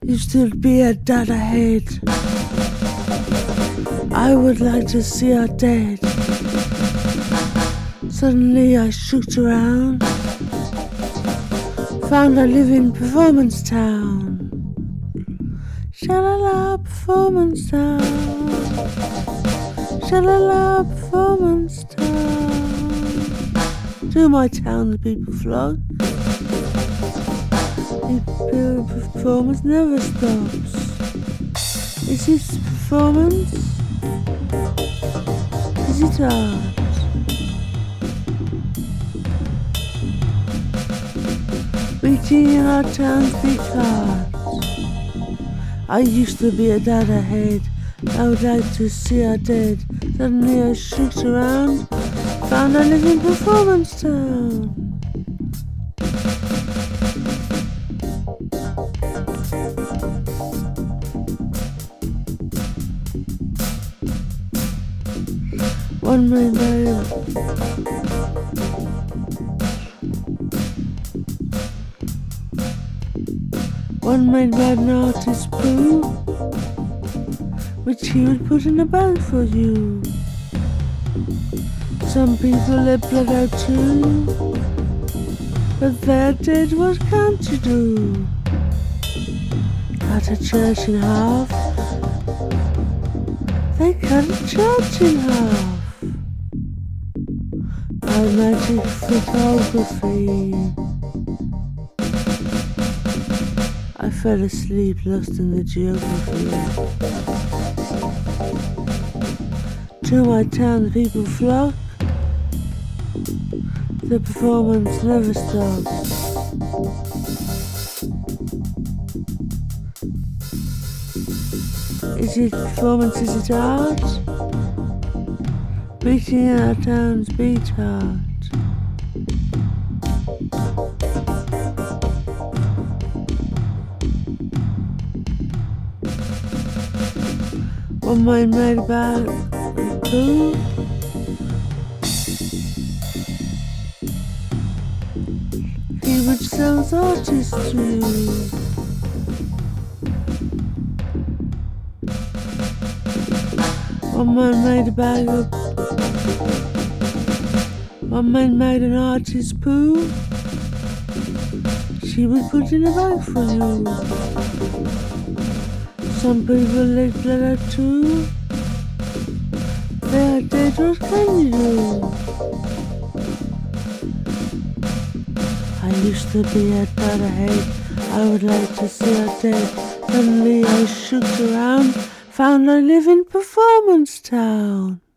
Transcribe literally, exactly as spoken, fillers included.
Used to be a dad ahead. I would like to see her dead. Suddenly I shooked around, found I live in Performance Town. Sha-la-la, Performance Town. Sha-la-la, Performance Town. To my town the people flock. The performance never stops. Is it performance? Is it art? Beating in our town's beat heart. I used to be a dad ahead. I would like to see her dead. Suddenly I shooked around, found I live in Performance Town. One man died. One made by an artist poo, which he would put in a bag for you. Some people let blood out too, but they're dead, what can't you do? Cut a church in half, they cut a church in half. By magic photography, I fell asleep, lost in the geography. To my town the people flock. The performance never stops. Is it performance, is it art? Beating in our town's beat heart. One mind made about who? He which sells artists to you. One man made a bag of One man made an artist's poo. She would put in a bag for you. Some people let blood out too. They are dead, what can you do? I used to be a dad ahead. I would like to see her dead. Suddenly I shooked around, found I live in Performance Town.